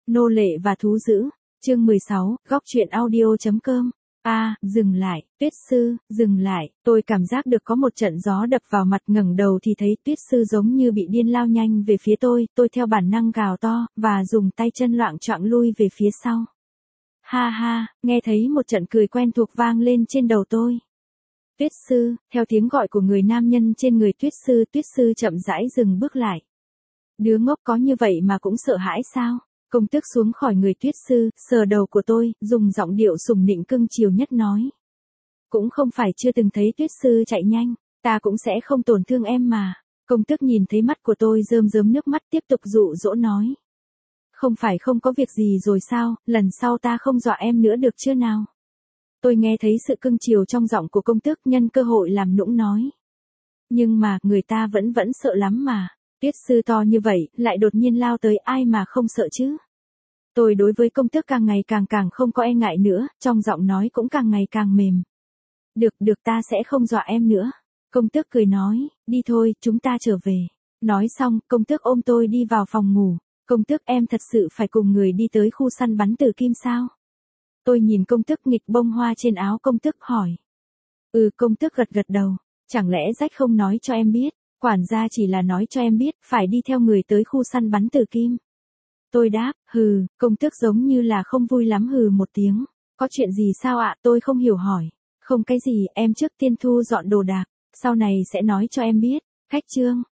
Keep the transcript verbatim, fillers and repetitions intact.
Nô lệ và thú dữ. Chương mười sáu, góc truyện audio.com. A, dừng lại, Tuyết Sư, dừng lại, tôi cảm giác được có một trận gió đập vào mặt, ngẩng đầu thì thấy Tuyết Sư giống như bị điên lao nhanh về phía tôi, tôi theo bản năng gào to, và dùng tay chân loạng choạng lui về phía sau. Ha ha, nghe thấy một trận cười quen thuộc vang lên trên đầu tôi. Tuyết Sư, theo tiếng gọi của người nam nhân trên người Tuyết Sư, Tuyết Sư chậm rãi dừng bước lại. Đứa ngốc có như vậy mà cũng sợ hãi sao? Công tước xuống khỏi người Tuyết Sư, sờ đầu của tôi, dùng giọng điệu sùng nịnh cưng chiều nhất nói. Cũng không phải chưa từng thấy Tuyết Sư chạy nhanh, ta cũng sẽ không tổn thương em mà. Công tước nhìn thấy mắt của tôi rơm rớm nước mắt, tiếp tục dụ dỗ nói. Không phải không có việc gì rồi sao, lần sau ta không dọa em nữa được chưa nào? Tôi nghe thấy sự cưng chiều trong giọng của công tước, nhân cơ hội làm nũng nói. Nhưng mà, người ta vẫn vẫn sợ lắm mà. Tuyết Sư to như vậy, lại đột nhiên lao tới, ai mà không sợ chứ? Tôi đối với công tước càng ngày càng càng không có e ngại nữa, trong giọng nói cũng càng ngày càng mềm. Được, được, ta sẽ không dọa em nữa. Công tước cười nói, đi thôi, chúng ta trở về. Nói xong, công tước ôm tôi đi vào phòng ngủ. Công tước, em thật sự phải cùng người đi tới khu săn bắn tử kim sao? Tôi nhìn công tước nghịch bông hoa trên áo công tước hỏi. Ừ, công tước gật gật đầu. Chẳng lẽ Jack không nói cho em biết? Quản gia chỉ là nói cho em biết, phải đi theo người tới khu săn bắn tử kim. Tôi đáp, hừ, công tước giống như là không vui lắm, hừ một tiếng. Có chuyện gì sao ạ? Tôi không hiểu hỏi. Không cái gì, em trước tiên thu dọn đồ đạc, sau này sẽ nói cho em biết. Khách trương,